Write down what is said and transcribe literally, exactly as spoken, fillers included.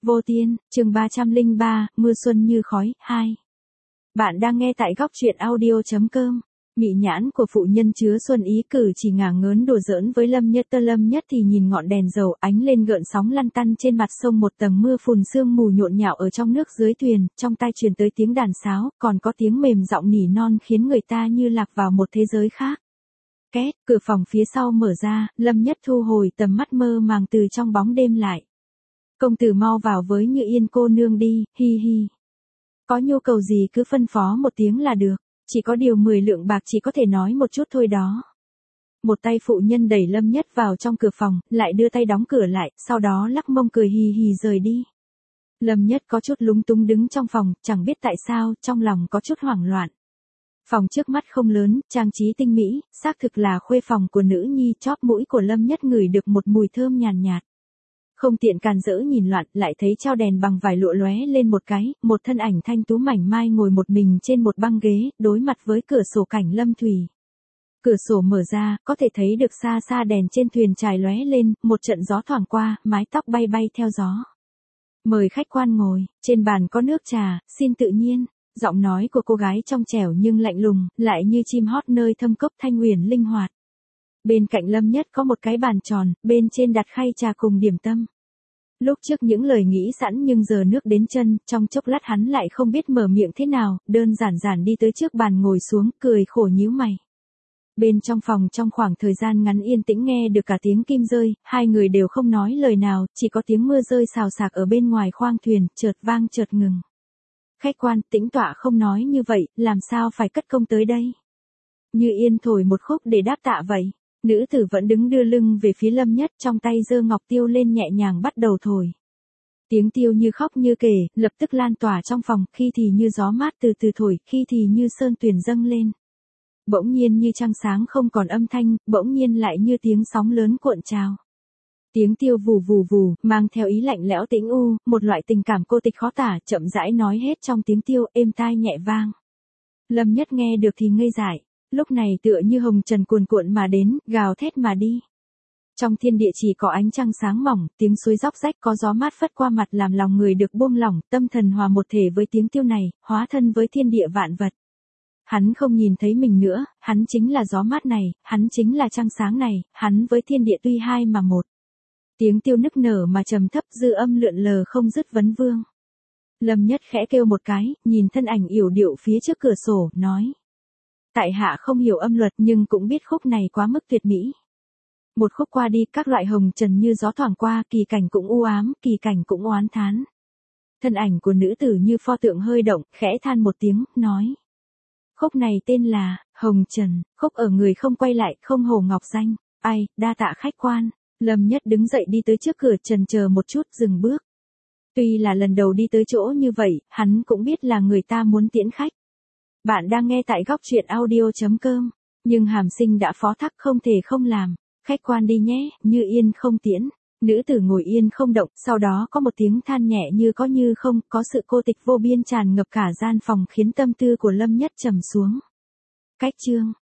Vô Tiên, chương ba trăm lẻ ba, Mưa xuân như khói, hai. Bạn đang nghe tại góc truyện audio.com. Mị nhãn của phụ nhân chứa xuân ý cử chỉ ngả ngớn đùa giỡn với Lâm Nhất. Tơ Lâm Nhất thì nhìn ngọn đèn dầu ánh lên gợn sóng lăn tăn trên mặt sông, một tầng mưa phùn sương mù nhộn nhạo ở trong nước dưới thuyền, trong tai truyền tới tiếng đàn sáo, còn có tiếng mềm giọng nỉ non khiến người ta như lạc vào một thế giới khác. Két, cửa phòng phía sau mở ra, Lâm Nhất thu hồi tầm mắt mơ màng từ trong bóng đêm lại. Công tử mau vào với Như Yên cô nương đi, hi hi. Có nhu cầu gì cứ phân phó một tiếng là được, chỉ có điều mười lượng bạc chỉ có thể nói một chút thôi đó. Một tay phụ nhân đẩy Lâm Nhất vào trong cửa phòng, lại đưa tay đóng cửa lại, sau đó lắc mông cười hì hì rời đi. Lâm Nhất có chút lúng túng đứng trong phòng, chẳng biết tại sao, trong lòng có chút hoảng loạn. Phòng trước mắt không lớn, trang trí tinh mỹ, xác thực là khuê phòng của nữ nhi. Chóp mũi của Lâm Nhất ngửi được một mùi thơm nhàn nhạt, nhạt. Không tiện càn rỡ nhìn loạn, lại thấy trao đèn bằng vải lụa lóe lên một cái, một thân ảnh thanh tú mảnh mai ngồi một mình trên một băng ghế, đối mặt với cửa sổ cảnh lâm thủy. Cửa sổ mở ra, có thể thấy được xa xa đèn trên thuyền trải lóe lên, một trận gió thoảng qua, mái tóc bay bay theo gió. Mời khách quan ngồi, trên bàn có nước trà, xin tự nhiên. Giọng nói của cô gái trong trẻo nhưng lạnh lùng, lại như chim hót nơi thâm cốc, thanh huyền linh hoạt. Bên cạnh Lâm Nhất có một cái bàn tròn, bên trên đặt khay trà cùng điểm tâm. Lúc trước những lời nghĩ sẵn nhưng giờ nước đến chân, trong chốc lát hắn lại không biết mở miệng thế nào, đơn giản giản đi tới trước bàn ngồi xuống, cười khổ nhíu mày. Bên trong phòng trong khoảng thời gian ngắn yên tĩnh nghe được cả tiếng kim rơi, hai người đều không nói lời nào, chỉ có tiếng mưa rơi xào xạc ở bên ngoài khoang thuyền, chợt vang chợt ngừng. Khách quan, tĩnh tọa không nói như vậy, làm sao phải cất công tới đây? Như Yên thổi một khúc để đáp tạ vậy. Nữ tử vẫn đứng đưa lưng về phía Lâm Nhất, trong tay giơ ngọc tiêu lên nhẹ nhàng bắt đầu thổi. Tiếng tiêu như khóc như kể, lập tức lan tỏa trong phòng, khi thì như gió mát từ từ thổi, khi thì như sơn tuyền dâng lên. Bỗng nhiên như trăng sáng không còn âm thanh, bỗng nhiên lại như tiếng sóng lớn cuộn trào. Tiếng tiêu vù vù vù, mang theo ý lạnh lẽo tĩnh u, một loại tình cảm cô tịch khó tả, chậm rãi nói hết trong tiếng tiêu, êm tai nhẹ vang. Lâm Nhất nghe được thì ngây dại, lúc này tựa như hồng trần cuồn cuộn mà đến, gào thét mà đi. Trong thiên địa chỉ có ánh trăng sáng mỏng, tiếng suối róc rách, có gió mát phất qua mặt làm lòng người được buông lỏng, tâm thần hòa một thể với tiếng tiêu này, hóa thân với thiên địa vạn vật. Hắn không nhìn thấy mình nữa, hắn chính là gió mát này, hắn chính là trăng sáng này, hắn với thiên địa tuy hai mà một. Tiếng tiêu nức nở mà trầm thấp, dư âm lượn lờ không dứt vấn vương. Lâm Nhất khẽ kêu một cái, nhìn thân ảnh yểu điệu phía trước cửa sổ, nói. Tại hạ không hiểu âm luật nhưng cũng biết khúc này quá mức tuyệt mỹ. Một khúc qua đi, các loại hồng trần như gió thoảng qua, kỳ cảnh cũng u ám, kỳ cảnh cũng oán thán. Thân ảnh của nữ tử như pho tượng hơi động, khẽ than một tiếng, nói. Khúc này tên là, Hồng Trần, khúc ở người không quay lại, không hồ ngọc danh. Ai, đa tạ khách quan. Lâm Nhất đứng dậy đi tới trước cửa, chần chờ một chút, dừng bước. Tuy là lần đầu đi tới chỗ như vậy, hắn cũng biết là người ta muốn tiễn khách. Bạn đang nghe tại góc truyện audio.com, nhưng hàm sinh đã phó thác không thể không làm. Khách quan đi nhé, Như Yên không tiễn. Nữ tử ngồi yên không động, sau đó có một tiếng than nhẹ như có như không, có sự cô tịch vô biên tràn ngập cả gian phòng khiến tâm tư của Lâm Nhất trầm xuống. Cách chương.